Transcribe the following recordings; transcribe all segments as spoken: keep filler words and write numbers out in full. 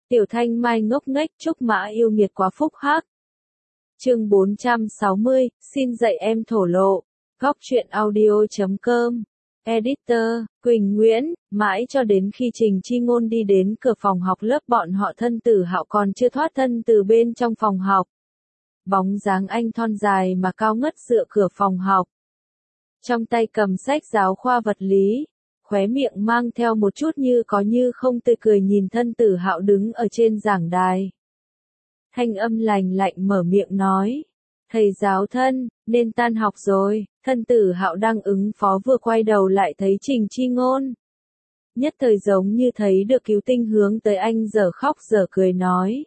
Tiểu Thanh Mai ngốc nghếch, Trúc Mã yêu nghiệt quá phúc hắc. Chương bốn trăm sáu mươi, xin dạy em thổ lộ. Góc truyện audio chấm com. Editor, Quỳnh Nguyễn, mãi cho đến khi Trình Chi Ngôn đi đến cửa phòng học lớp bọn họ Thân Tử Hạo còn chưa thoát thân từ bên trong phòng học. Bóng dáng anh thon dài mà cao ngất dựa cửa phòng học. Trong tay cầm sách giáo khoa vật lý, khóe miệng mang theo một chút như có như không tươi cười nhìn Thân Tử Hạo đứng ở trên giảng đài. Thanh âm lành lạnh mở miệng nói, thầy giáo Thân, nên tan học rồi. Thân Tử Hạo đang ứng phó vừa quay đầu lại thấy Trình Chi Ngôn. Nhất thời giống như thấy được cứu tinh hướng tới anh dở khóc dở cười nói.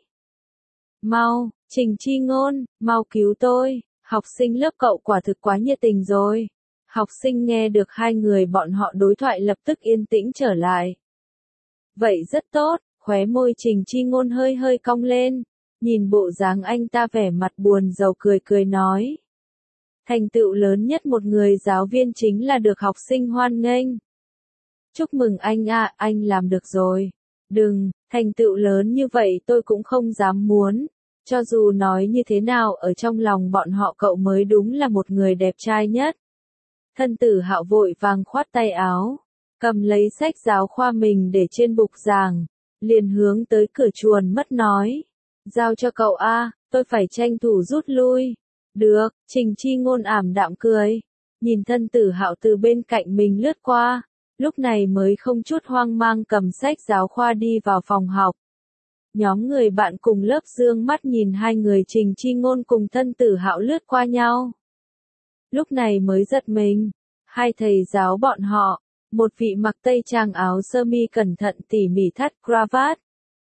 Mau, Trình Chi Ngôn, mau cứu tôi, học sinh lớp cậu quả thực quá nhiệt tình rồi. Học sinh nghe được hai người bọn họ đối thoại lập tức yên tĩnh trở lại. Vậy rất tốt, khóe môi Trình Chi Ngôn hơi hơi cong lên, nhìn bộ dáng anh ta vẻ mặt buồn rầu cười cười nói. Thành tựu lớn nhất một người giáo viên chính là được học sinh hoan nghênh. Chúc mừng anh ạ, à, anh làm được rồi. Đừng, thành tựu lớn như vậy tôi cũng không dám muốn. Cho dù nói như thế nào ở trong lòng bọn họ cậu mới đúng là một người đẹp trai nhất. Thân Tử Hạo vội vàng khoát tay áo, cầm lấy sách giáo khoa mình để trên bục giảng, liền hướng tới cửa chuồn mất nói. Giao cho cậu a, à, tôi phải tranh thủ rút lui. Được, Trình Chi Ngôn ảm đạm cười, nhìn Thân Tử Hạo từ bên cạnh mình lướt qua, lúc này mới không chút hoang mang cầm sách giáo khoa đi vào phòng học. Nhóm người bạn cùng lớp dương mắt nhìn hai người Trình Chi Ngôn cùng Thân Tử Hạo lướt qua nhau. Lúc này mới giật mình, hai thầy giáo bọn họ, một vị mặc tây trang áo sơ mi cẩn thận tỉ mỉ thắt cravat,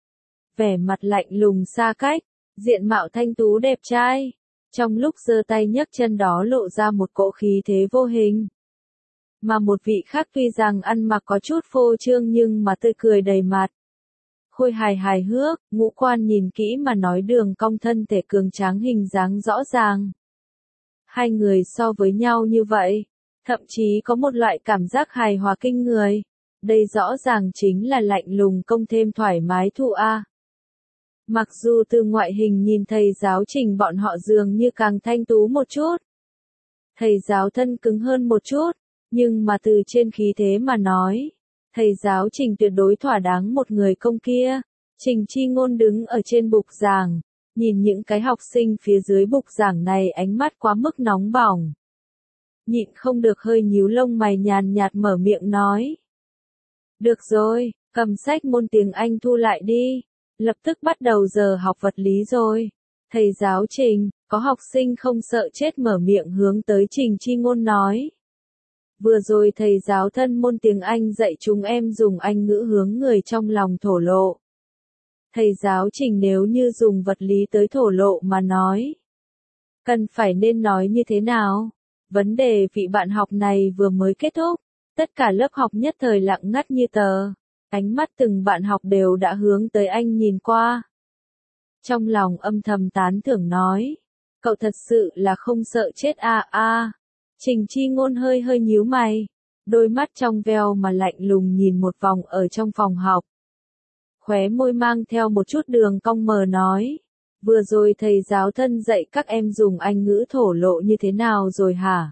vẻ mặt lạnh lùng xa cách, diện mạo thanh tú đẹp trai. Trong lúc giơ tay nhấc chân đó lộ ra một cỗ khí thế vô hình. Mà một vị khác tuy rằng ăn mặc có chút phô trương nhưng mà tươi cười đầy mặt. Khôi hài hài hước, ngũ quan nhìn kỹ mà nói đường cong thân thể cường tráng hình dáng rõ ràng. Hai người so với nhau như vậy, thậm chí có một loại cảm giác hài hòa kinh người. Đây rõ ràng chính là lạnh lùng công thêm thoải mái thụ a. Mặc dù từ ngoại hình nhìn thầy giáo Trình bọn họ dường như càng thanh tú một chút. Thầy giáo Thân cứng hơn một chút, nhưng mà từ trên khí thế mà nói, thầy giáo Trình tuyệt đối thỏa đáng một người công kia. Trình Chi Ngôn đứng ở trên bục giảng, nhìn những cái học sinh phía dưới bục giảng này ánh mắt quá mức nóng bỏng. Nhịn không được hơi nhíu lông mày nhàn nhạt mở miệng nói. Được rồi, cầm sách môn tiếng Anh thu lại đi. Lập tức bắt đầu giờ học vật lý rồi. Thầy giáo Trình, có học sinh không sợ chết mở miệng hướng tới Trình Chi Ngôn nói. Vừa rồi thầy giáo Thân môn tiếng Anh dạy chúng em dùng Anh ngữ hướng người trong lòng thổ lộ. Thầy giáo Trình nếu như dùng vật lý tới thổ lộ mà nói. Cần phải nên nói như thế nào? Vấn đề vị bạn học này vừa mới kết thúc. Tất cả lớp học nhất thời lặng ngắt như tờ. Ánh mắt từng bạn học đều đã hướng tới anh nhìn qua. Trong lòng âm thầm tán thưởng nói. Cậu thật sự là không sợ chết à à. Trình Chi Ngôn hơi hơi nhíu mày. Đôi mắt trong veo mà lạnh lùng nhìn một vòng ở trong phòng học. Khóe môi mang theo một chút đường cong mờ nói. Vừa rồi thầy giáo Thân dạy các em dùng Anh ngữ thổ lộ như thế nào rồi hả?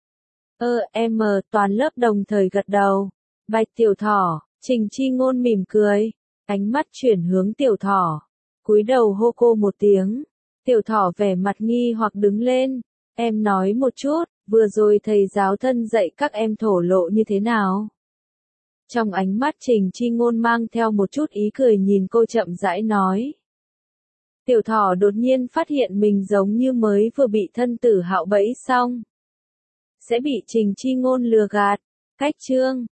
Ơ em mờ toàn lớp đồng thời gật đầu. Bạch Tiểu Thỏ. Trình Chi Ngôn mỉm cười, ánh mắt chuyển hướng Tiểu Thỏ, cúi đầu hô cô một tiếng. Tiểu Thỏ vẻ mặt nghi hoặc đứng lên, em nói một chút, vừa rồi thầy giáo Thân dạy các em thổ lộ như thế nào? Trong ánh mắt Trình Chi Ngôn mang theo một chút ý cười nhìn cô chậm rãi nói. Tiểu Thỏ đột nhiên phát hiện mình giống như mới vừa bị Thân Tử Hạo bẫy xong. Sẽ bị Trình Chi Ngôn lừa gạt, cách chương.